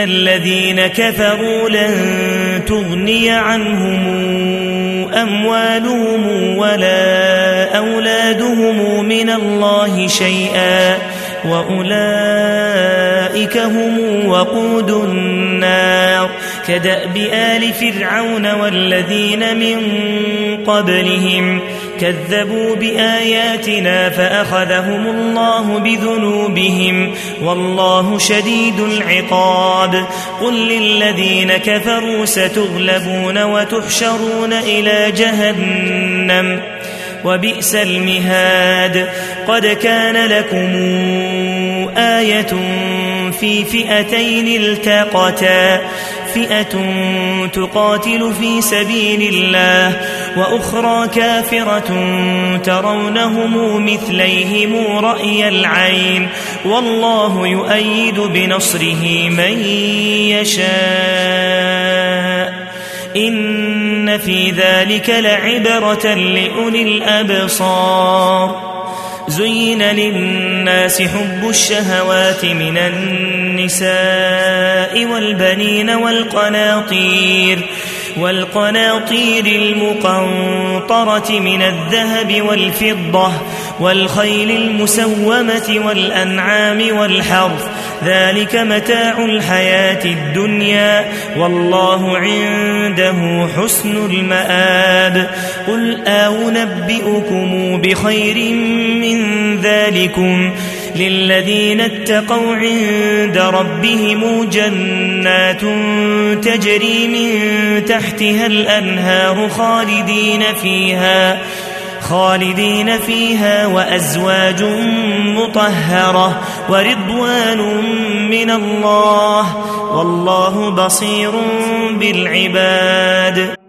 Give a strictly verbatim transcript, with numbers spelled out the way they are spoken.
الذين كفروا لن تغني عنهم أموالهم ولا أولادهم من الله شيئا وأولئك هم وقود النار كدأب آل فرعون والذين من قبلهم كذبوا بآياتنا فأخذهم الله بذنوبهم والله شديد العقاب قل للذين كفروا ستغلبون وتحشرون إلى جهنم وبئس المهاد قد كان لكم آية في فئتين التقتا فئة تقاتل في سبيل الله وأخرى كافرة ترونهم مثليهم رأي العين والله يؤيد بنصره من يشاء إن في ذلك لعبرة لأولي الأبصار زين للناس حب الشهوات من النساء والبنين والقناطير والقناطير المقنطرة من الذهب والفضة والخيل المسومة والأنعام والحرث ذلك متاع الحياة الدنيا والله عنده حسن المآب قل أنبئكم بخير من ذلكم للذين اتقوا عند ربهم جنات تجري من تحتها الأنهار خالدين فيها خالدين فيها وأزواج مطهرة ورضوان من الله والله بصير بالعباد.